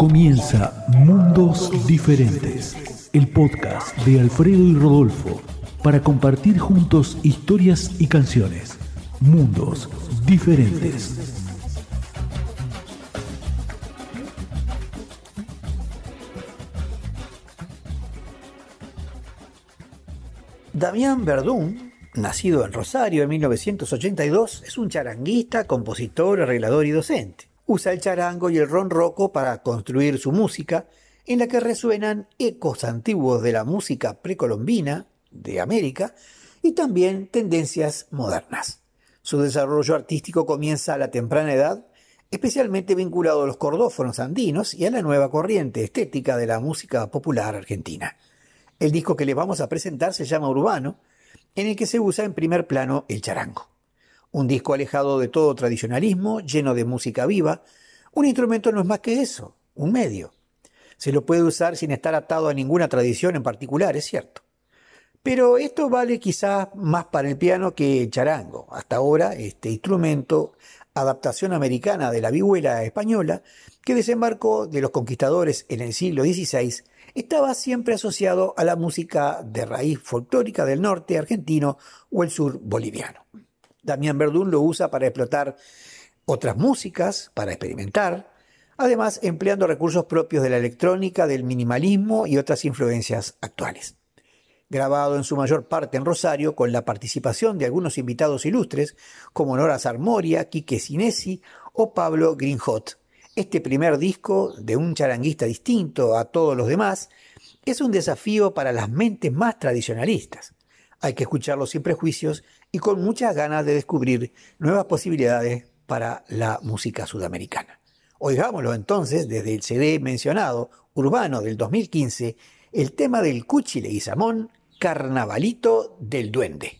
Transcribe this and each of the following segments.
Comienza Mundos Diferentes, el podcast de Alfredo y Rodolfo, para compartir juntos historias y canciones. Mundos Diferentes. Damián Verdún, nacido en Rosario en 1982, es un charanguista, compositor, arreglador y docente. Usa el charango y el ronroco para construir su música, en la que resuenan ecos antiguos de la música precolombina de América y también tendencias modernas. Su desarrollo artístico comienza a la temprana edad, especialmente vinculado a los cordófonos andinos y a la nueva corriente estética de la música popular argentina. El disco que les vamos a presentar se llama Urbano, en el que se usa en primer plano el charango. Un disco alejado de todo tradicionalismo, lleno de música viva. Un instrumento no es más que eso, un medio. Se lo puede usar sin estar atado a ninguna tradición en particular, es cierto. Pero esto vale quizás más para el piano que el charango. Hasta ahora, este instrumento, adaptación americana de la vihuela española, que desembarcó de los conquistadores en el siglo XVI, estaba siempre asociado a la música de raíz folclórica del norte argentino o el sur boliviano. Damián Verdún lo usa para explotar otras músicas, para experimentar, además empleando recursos propios de la electrónica, del minimalismo y otras influencias actuales. Grabado en su mayor parte en Rosario, con la participación de algunos invitados ilustres, como Nora Sarmoria, Quique Sinesi o Pablo Greenhot. Este primer disco, de un charanguista distinto a todos los demás, es un desafío para las mentes más tradicionalistas. Hay que escucharlo sin prejuicios y con muchas ganas de descubrir nuevas posibilidades para la música sudamericana. Oigámoslo entonces desde el CD mencionado, Urbano del 2015, el tema del Cuchi Leguizamón, Carnavalito del Duende.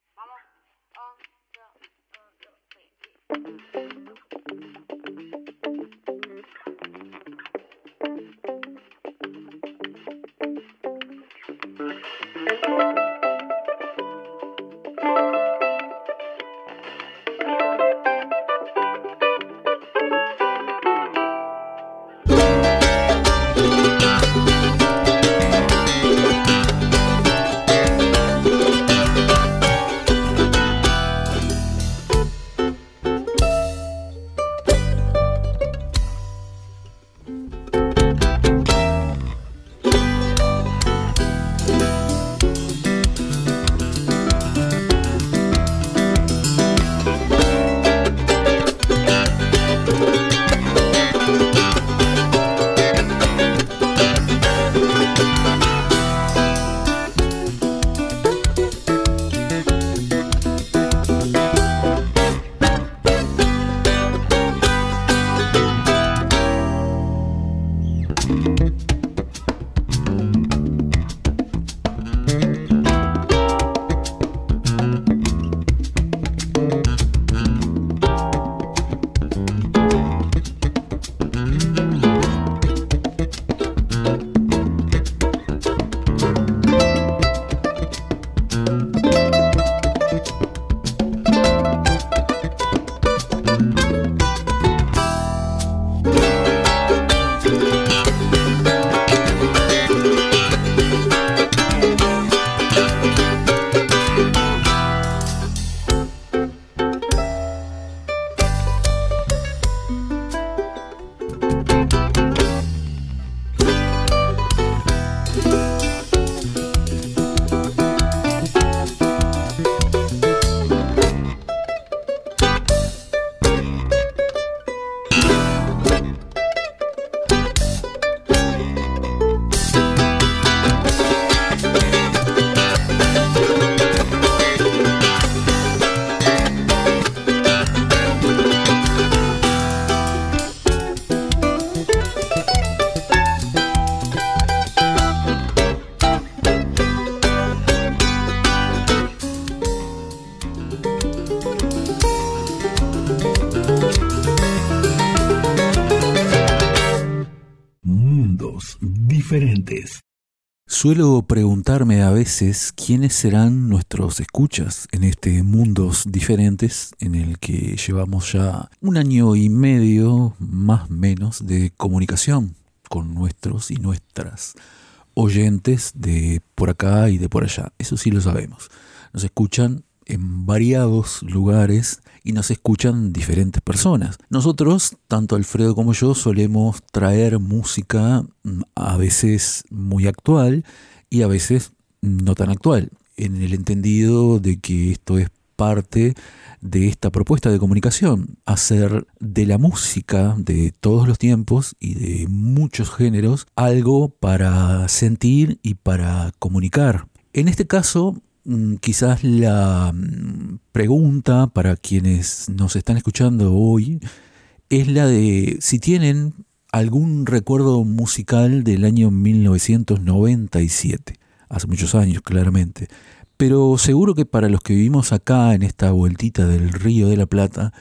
Diferentes. Suelo preguntarme a veces quiénes serán nuestros escuchas en este Mundos Diferentes en el que llevamos ya 1 año y medio más o menos de comunicación. con nuestros y nuestras oyentes de por acá y de por allá. Eso sí lo sabemos. Nos escuchan en variados lugares y nos escuchan diferentes personas. Nosotros, tanto Alfredo como yo, solemos traer música a veces muy actual y a veces no tan actual, en el entendido de que esto es parte de esta propuesta de comunicación, hacer de la música de todos los tiempos y de muchos géneros algo para sentir y para comunicar. En este caso, quizás la pregunta para quienes nos están escuchando hoy es la de si tienen algún recuerdo musical del año 1997. Hace muchos años, claramente. Pero seguro que para los que vivimos acá en esta vueltita del Río de la Plata,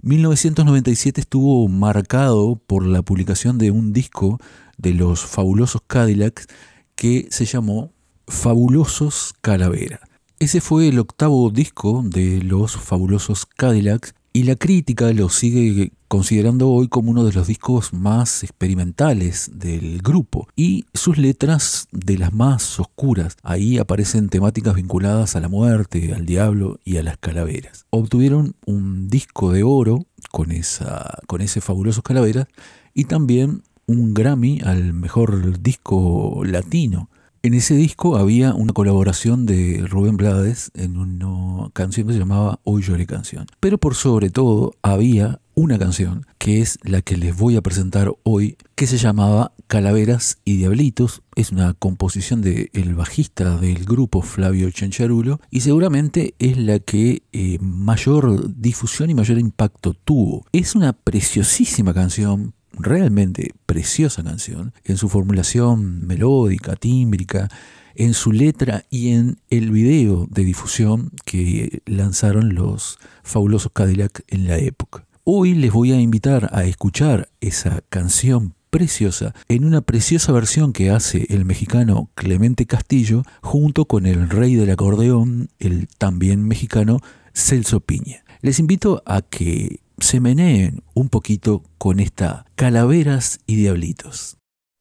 1997 estuvo marcado por la publicación de un disco de los Fabulosos Cadillacs que se llamó Fabulosos Calavera. Ese fue el 8º disco de los Fabulosos Cadillacs y la crítica lo sigue considerando hoy como uno de los discos más experimentales del grupo y sus letras de las más oscuras. Ahí aparecen temáticas vinculadas a la muerte, al diablo y a las calaveras. Obtuvieron un disco de oro con ese Fabulosos Calaveras y también un Grammy al mejor disco latino. En ese disco había una colaboración de Rubén Blades en una canción que se llamaba Hoy Lloré Canción. Pero por sobre todo había una canción que es la que les voy a presentar hoy, que se llamaba Calaveras y Diablitos. Es una composición del bajista del grupo, Flavio Chancharulo, y seguramente es la que mayor difusión y mayor impacto tuvo. Es una preciosísima canción, realmente preciosa canción, en su formulación melódica, tímbrica, en su letra y en el video de difusión que lanzaron los Fabulosos Cadillacs en la época. Hoy les voy a invitar a escuchar esa canción preciosa en una preciosa versión que hace el mexicano Clemente Castillo junto con el rey del acordeón, el también mexicano Celso Piña. Les invito a que se meneen un poquito con esta Calaveras y Diablitos.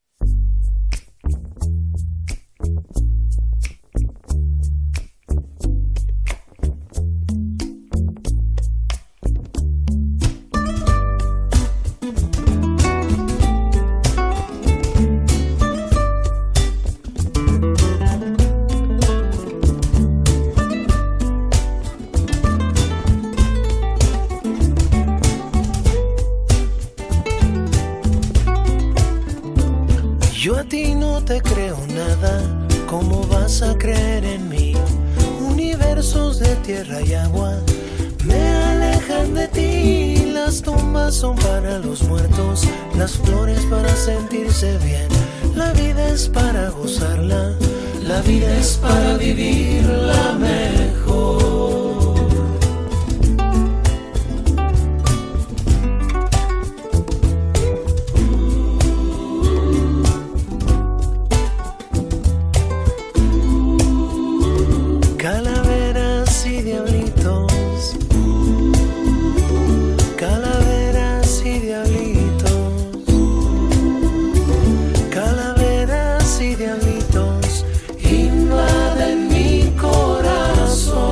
Yo a ti no te creo nada, ¿cómo vas a creer en mí? Universos de tierra y agua me alejan de ti. Las tumbas son para los muertos, las flores para sentirse bien. La vida es para gozarla, la vida es para vivirla mejor. Calaveras y diablitos, calaveras y diablitos, calaveras y diablitos, invaden mi corazón.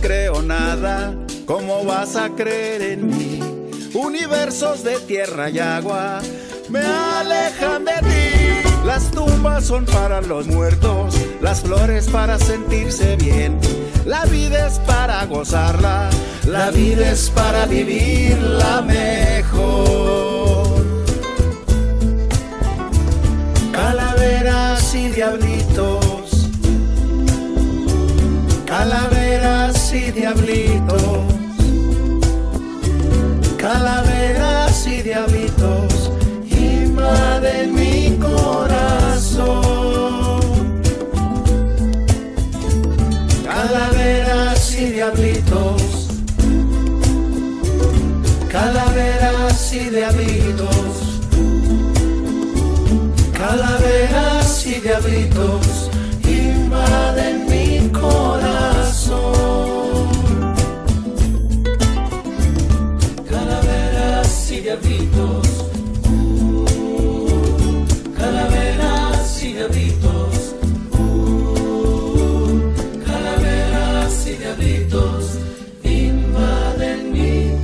creo nada, ¿cómo vas a creer en mí? Universos de tierra y agua me alejan de ti. Las tumbas son para los muertos, las flores para sentirse bien. La vida es para gozarla, la vida es para vivirla mejor. Calaveras y diablitos, calaveras y diablitos, calaveras y diablitos invaden mi corazón. Calaveras y diablitos, calaveras y diablitos, calaveras y diablitos invaden mi corazón. Calaveras y diablitos, calaveras y diablitos, calaveras y diablitos invaden mi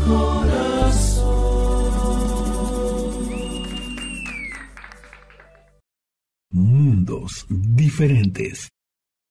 corazón. Mundos diferentes.